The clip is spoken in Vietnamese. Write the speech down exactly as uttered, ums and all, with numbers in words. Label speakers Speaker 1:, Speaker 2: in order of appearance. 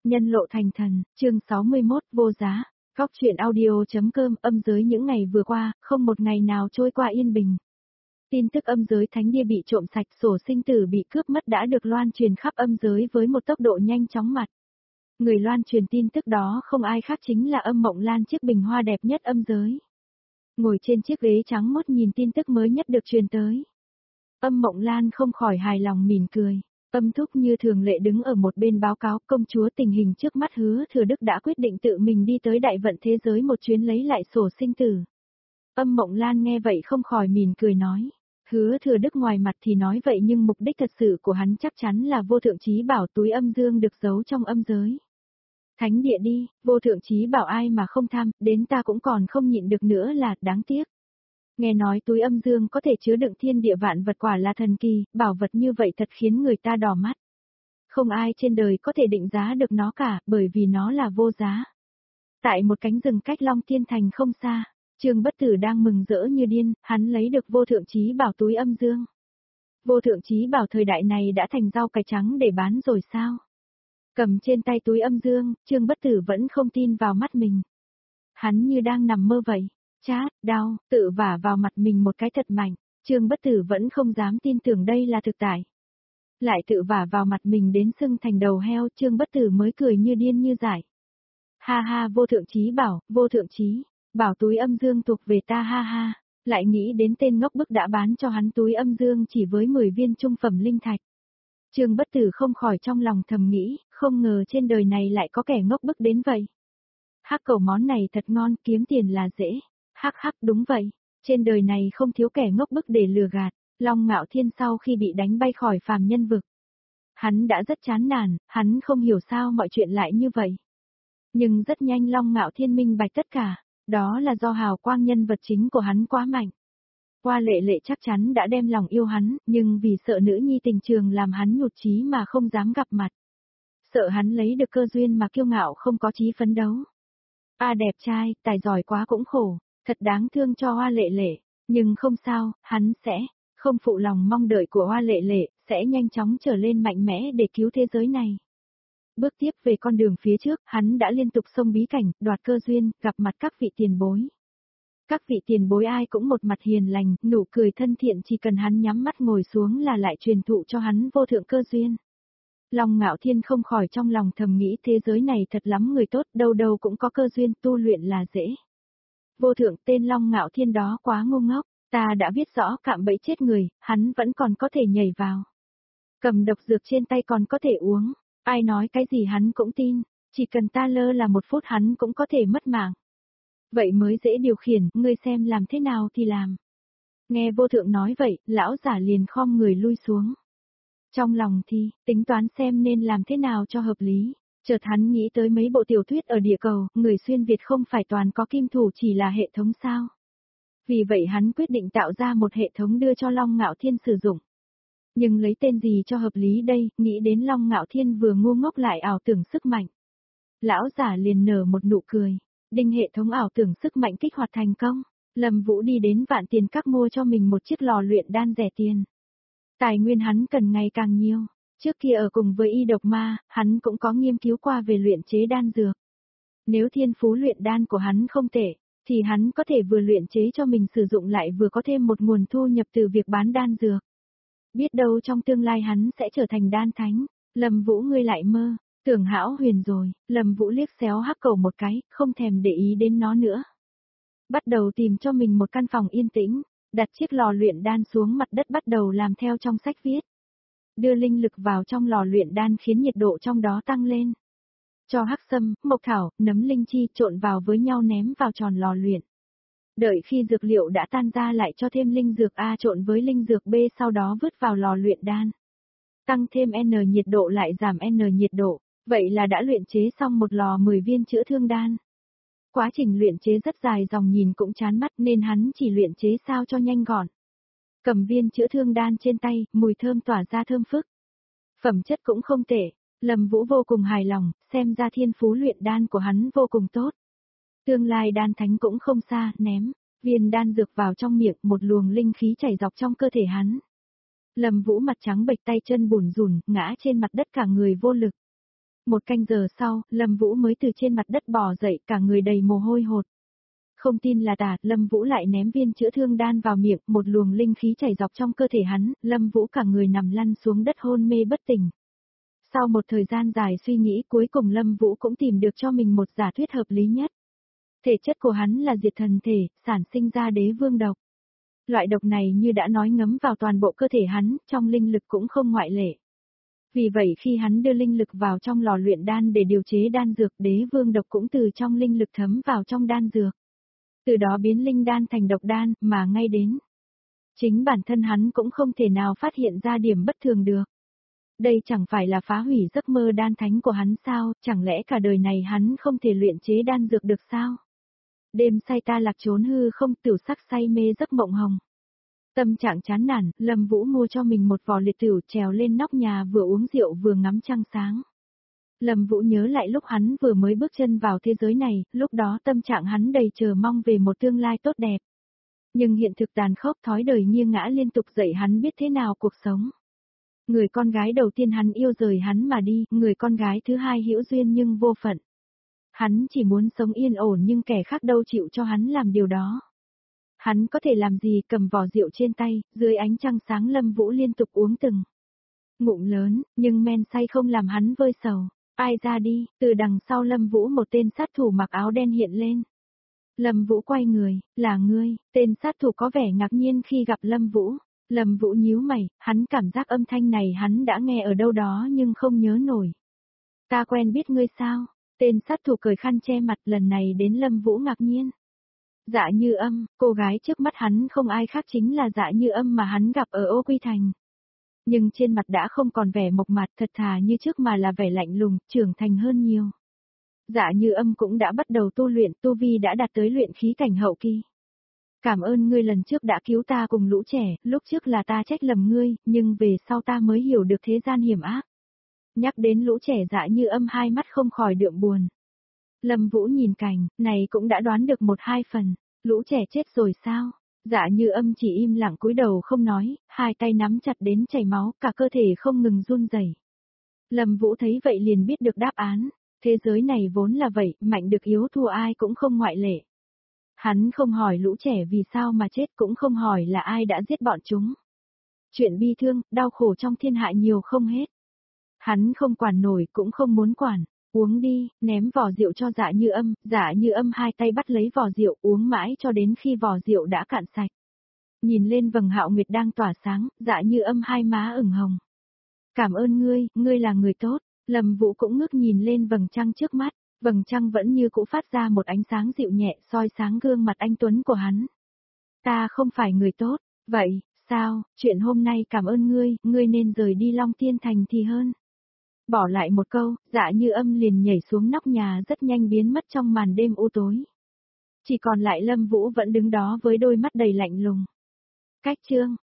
Speaker 1: Nhân lộ thành thần, chương sáu mươi mốt, vô giá. Góc truyện audio.com. Âm giới những ngày vừa qua, không một ngày nào trôi qua yên bình. Tin tức âm giới thánh địa bị trộm sạch, sổ sinh tử bị cướp mất đã được loan truyền khắp âm giới với một tốc độ nhanh chóng mặt. Người loan truyền tin tức đó không ai khác chính là Âm Mộng Lan, chiếc bình hoa đẹp nhất âm giới. Ngồi trên chiếc ghế trắng mốt nhìn tin tức mới nhất được truyền tới. Âm Mộng Lan không khỏi hài lòng mỉm cười. Âm Thúc như thường lệ đứng ở một bên báo cáo công chúa tình hình trước mắt. Hứa Thừa Đức đã quyết định tự mình đi tới đại vận thế giới một chuyến lấy lại sổ sinh tử. Âm Mộng Lan nghe vậy không khỏi mỉm cười nói. Hứa Thừa Đức ngoài mặt thì nói vậy nhưng mục đích thật sự của hắn chắc chắn là vô thượng chí bảo túi âm dương được giấu trong âm giới. Thánh địa đi, vô thượng chí bảo ai mà không tham, đến ta cũng còn không nhịn được nữa là đáng tiếc. Nghe nói túi âm dương có thể chứa đựng thiên địa vạn vật, quả là thần kỳ, bảo vật như vậy thật khiến người ta đỏ mắt. Không ai trên đời có thể định giá được nó cả, bởi vì nó là vô giá. Tại một cánh rừng cách Long Thiên Thành không xa, Trương Bất Tử đang mừng rỡ như điên, hắn lấy được vô thượng chí bảo túi âm dương. Vô thượng chí bảo thời đại này đã thành rau cải trắng để bán rồi sao? Cầm trên tay túi âm dương, Trương Bất Tử vẫn không tin vào mắt mình. Hắn như đang nằm mơ vậy. Chát, đau, tự vả vào mặt mình một cái thật mạnh, Trương Bất Tử vẫn không dám tin tưởng đây là thực tại. Lại tự vả vào mặt mình đến sưng thành đầu heo, Trương Bất Tử mới cười như điên như dại. Ha ha, vô thượng chí bảo, vô thượng chí, bảo túi âm dương thuộc về ta, ha ha, lại nghĩ đến tên ngốc bức đã bán cho hắn túi âm dương chỉ với mười viên trung phẩm linh thạch. Trương Bất Tử không khỏi trong lòng thầm nghĩ, không ngờ trên đời này lại có kẻ ngốc bức đến vậy. Hắc cẩu món này thật ngon, kiếm tiền là dễ. Hắc hắc, đúng vậy, trên đời này không thiếu kẻ ngốc bức để lừa gạt. Long Ngạo Thiên sau khi bị đánh bay khỏi phàm nhân vực, hắn đã rất chán nản, hắn không hiểu sao mọi chuyện lại như vậy. Nhưng rất nhanh Long Ngạo Thiên minh bạch tất cả, đó là do hào quang nhân vật chính của hắn quá mạnh. Hoa Lệ Lệ chắc chắn đã đem lòng yêu hắn, nhưng vì sợ nữ nhi tình trường làm hắn nhụt chí mà không dám gặp mặt. Sợ hắn lấy được cơ duyên mà kiêu ngạo không có chí phấn đấu. A đẹp trai, tài giỏi quá cũng khổ. Thật đáng thương cho Hoa Lệ Lệ, nhưng không sao, hắn sẽ không phụ lòng mong đợi của Hoa Lệ Lệ, sẽ nhanh chóng trở lên mạnh mẽ để cứu thế giới này. Bước tiếp về con đường phía trước, hắn đã liên tục xông bí cảnh, đoạt cơ duyên, gặp mặt các vị tiền bối. Các vị tiền bối ai cũng một mặt hiền lành, nụ cười thân thiện, chỉ cần hắn nhắm mắt ngồi xuống là lại truyền thụ cho hắn vô thượng cơ duyên. Long Ngạo Thiên không khỏi trong lòng thầm nghĩ thế giới này thật lắm người tốt, đâu đâu cũng có cơ duyên, tu luyện là dễ. Vô thượng, tên Long Ngạo Thiên đó quá ngu ngốc, ta đã biết rõ cạm bẫy chết người, hắn vẫn còn có thể nhảy vào. Cầm độc dược trên tay còn có thể uống, ai nói cái gì hắn cũng tin, chỉ cần ta lơ là một phút hắn cũng có thể mất mạng. Vậy mới dễ điều khiển, ngươi xem làm thế nào thì làm. Nghe vô thượng nói vậy, lão giả liền khom người lui xuống. Trong lòng thì, tính toán xem nên làm thế nào cho hợp lý. Chợt hắn nghĩ tới mấy bộ tiểu thuyết ở địa cầu, người xuyên Việt không phải toàn có kim thủ chỉ là hệ thống sao. Vì vậy hắn quyết định tạo ra một hệ thống đưa cho Long Ngạo Thiên sử dụng. Nhưng lấy tên gì cho hợp lý đây, nghĩ đến Long Ngạo Thiên vừa ngu ngốc lại ảo tưởng sức mạnh. Lão giả liền nở một nụ cười, đinh hệ thống ảo tưởng sức mạnh kích hoạt thành công. Lâm Vũ đi đến Vạn Tiền Các mua cho mình một chiếc lò luyện đan rẻ tiền. Tài nguyên hắn cần ngày càng nhiều. Trước kia ở cùng với Y Độc Ma, hắn cũng có nghiên cứu qua về luyện chế đan dược. Nếu thiên phú luyện đan của hắn không tệ, thì hắn có thể vừa luyện chế cho mình sử dụng lại vừa có thêm một nguồn thu nhập từ việc bán đan dược. Biết đâu trong tương lai hắn sẽ trở thành đan thánh. Lâm Vũ ngươi lại mơ, tưởng hão huyền rồi. Lâm Vũ liếc xéo hắc cầu một cái, không thèm để ý đến nó nữa. Bắt đầu tìm cho mình một căn phòng yên tĩnh, đặt chiếc lò luyện đan xuống mặt đất, bắt đầu làm theo trong sách viết. Đưa linh lực vào trong lò luyện đan khiến nhiệt độ trong đó tăng lên. Cho hắc sâm, mộc thảo, nấm linh chi trộn vào với nhau ném vào tròn lò luyện. Đợi khi dược liệu đã tan ra lại cho thêm linh dược A trộn với linh dược B, sau đó vứt vào lò luyện đan. Tăng thêm N nhiệt độ lại giảm N nhiệt độ, vậy là đã luyện chế xong một lò mười viên chữa thương đan. Quá trình luyện chế rất dài dòng, nhìn cũng chán mắt nên hắn chỉ luyện chế sao cho nhanh gọn. Cầm viên chữa thương đan trên tay, mùi thơm tỏa ra thơm phức. Phẩm chất cũng không tệ, Lâm Vũ vô cùng hài lòng, xem ra thiên phú luyện đan của hắn vô cùng tốt. Tương lai đan thánh cũng không xa, ném viên đan dược vào trong miệng, một luồng linh khí chảy dọc trong cơ thể hắn. Lâm Vũ mặt trắng bệch, tay chân bủn rủn, ngã trên mặt đất cả người vô lực. Một canh giờ sau, Lâm Vũ mới từ trên mặt đất bò dậy, cả người đầy mồ hôi hột. Không tin là tà, Lâm Vũ lại ném viên chữa thương đan vào miệng, một luồng linh khí chảy dọc trong cơ thể hắn, Lâm Vũ cả người nằm lăn xuống đất hôn mê bất tỉnh. Sau một thời gian dài suy nghĩ, cuối cùng Lâm Vũ cũng tìm được cho mình một giả thuyết hợp lý nhất. Thể chất của hắn là diệt thần thể, sản sinh ra đế vương độc. Loại độc này như đã nói ngấm vào toàn bộ cơ thể hắn, trong linh lực cũng không ngoại lệ. Vì vậy khi hắn đưa linh lực vào trong lò luyện đan để điều chế đan dược, đế vương độc cũng từ trong linh lực thấm vào trong đan dược. Từ đó biến linh đan thành độc đan, mà ngay đến chính bản thân hắn cũng không thể nào phát hiện ra điểm bất thường được. Đây chẳng phải là phá hủy giấc mơ đan thánh của hắn sao, chẳng lẽ cả đời này hắn không thể luyện chế đan dược được sao? Đêm say ta lạc trốn hư không, tiểu sắc say mê giấc mộng hồng. Tâm trạng chán nản, Lâm Vũ mua cho mình một vò liệt tửu, trèo lên nóc nhà vừa uống rượu vừa ngắm trăng sáng. Lâm Vũ nhớ lại lúc hắn vừa mới bước chân vào thế giới này, lúc đó tâm trạng hắn đầy chờ mong về một tương lai tốt đẹp. Nhưng hiện thực tàn khốc, thói đời nghiêng ngã liên tục dạy hắn biết thế nào cuộc sống. Người con gái đầu tiên hắn yêu rời hắn mà đi, người con gái thứ hai hữu duyên nhưng vô phận. Hắn chỉ muốn sống yên ổn nhưng kẻ khác đâu chịu cho hắn làm điều đó. Hắn có thể làm gì, cầm vò rượu trên tay, dưới ánh trăng sáng Lâm Vũ liên tục uống từng ngụm lớn, nhưng men say không làm hắn vơi sầu. Ai ra đi, từ đằng sau Lâm Vũ một tên sát thủ mặc áo đen hiện lên. Lâm Vũ quay người, là ngươi, tên sát thủ có vẻ ngạc nhiên khi gặp Lâm Vũ. Lâm Vũ nhíu mày, hắn cảm giác âm thanh này hắn đã nghe ở đâu đó nhưng không nhớ nổi. Ta quen biết ngươi sao? Tên sát thủ cởi khăn che mặt, lần này đến Lâm Vũ ngạc nhiên. Dạ Như Âm, cô gái trước mắt hắn không ai khác chính là Dạ Như Âm mà hắn gặp ở Ô Quy Thành. Nhưng trên mặt đã không còn vẻ mộc mạc thật thà như trước mà là vẻ lạnh lùng, trưởng thành hơn nhiều. Dạ Như Âm cũng đã bắt đầu tu luyện, tu vi đã đạt tới luyện khí cảnh hậu kỳ. Cảm ơn ngươi lần trước đã cứu ta cùng lũ trẻ, lúc trước là ta trách lầm ngươi, nhưng về sau ta mới hiểu được thế gian hiểm ác. Nhắc đến lũ trẻ Dạ Như Âm hai mắt không khỏi đượm buồn. Lâm Vũ nhìn cảnh, này cũng đã đoán được một hai phần, lũ trẻ chết rồi sao? Dạ Như Âm chỉ im lặng cúi đầu không nói, hai tay nắm chặt đến chảy máu, cả cơ thể không ngừng run rẩy. Lâm Vũ thấy vậy liền biết được đáp án, thế giới này vốn là vậy, mạnh được yếu thua ai cũng không ngoại lệ. Hắn không hỏi lũ trẻ vì sao mà chết, cũng không hỏi là ai đã giết bọn chúng. Chuyện bi thương, đau khổ trong thiên hạ nhiều không hết. Hắn không quản nổi cũng không muốn quản. Uống đi, ném vò rượu cho Dạ Như Âm, Dạ Như Âm hai tay bắt lấy vò rượu uống mãi cho đến khi vò rượu đã cạn sạch. Nhìn lên vầng hạo nguyệt đang tỏa sáng, Dạ Như Âm hai má ửng hồng. Cảm ơn ngươi, ngươi là người tốt. Lâm Vũ cũng ngước nhìn lên vầng trăng trước mắt, vầng trăng vẫn như cũ phát ra một ánh sáng dịu nhẹ soi sáng gương mặt anh tuấn của hắn. Ta không phải người tốt, vậy, sao, chuyện hôm nay cảm ơn ngươi, ngươi nên rời đi Long Tiên Thành thì hơn. Bỏ lại một câu, Dạ Như Âm liền nhảy xuống nóc nhà rất nhanh biến mất trong màn đêm u tối. Chỉ còn lại Lâm Vũ vẫn đứng đó với đôi mắt đầy lạnh lùng. Cách chương